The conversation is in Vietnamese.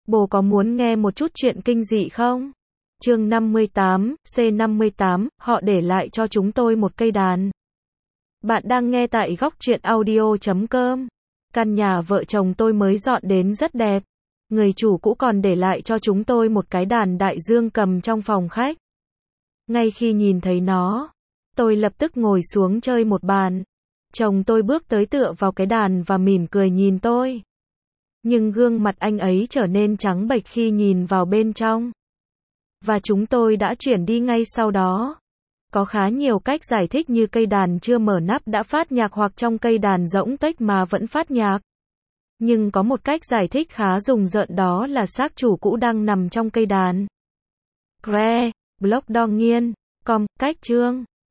Bố có muốn nghe một chút chuyện kinh dị không? Chương 58, C58, họ để lại cho chúng tôi một cây đàn. Bạn đang nghe tại góc truyện audio.com. Căn nhà vợ chồng tôi mới dọn đến rất đẹp. Người chủ cũ còn để lại cho chúng tôi một cái đàn đại dương cầm trong phòng khách. Ngay khi nhìn thấy nó, tôi lập tức ngồi xuống chơi một bàn. Chồng tôi bước tới tựa vào cái đàn và mỉm cười nhìn tôi. Nhưng gương mặt anh ấy trở nên trắng bệch khi nhìn vào bên trong. Và chúng tôi đã chuyển đi ngay sau đó. Có khá nhiều cách giải thích như cây đàn chưa mở nắp đã phát nhạc hoặc trong cây đàn rỗng tuếch mà vẫn phát nhạc. Nhưng có một cách giải thích khá rùng rợn, đó là xác chủ cũ đang nằm trong cây đàn. Blog Đong Nghiên. Cách chương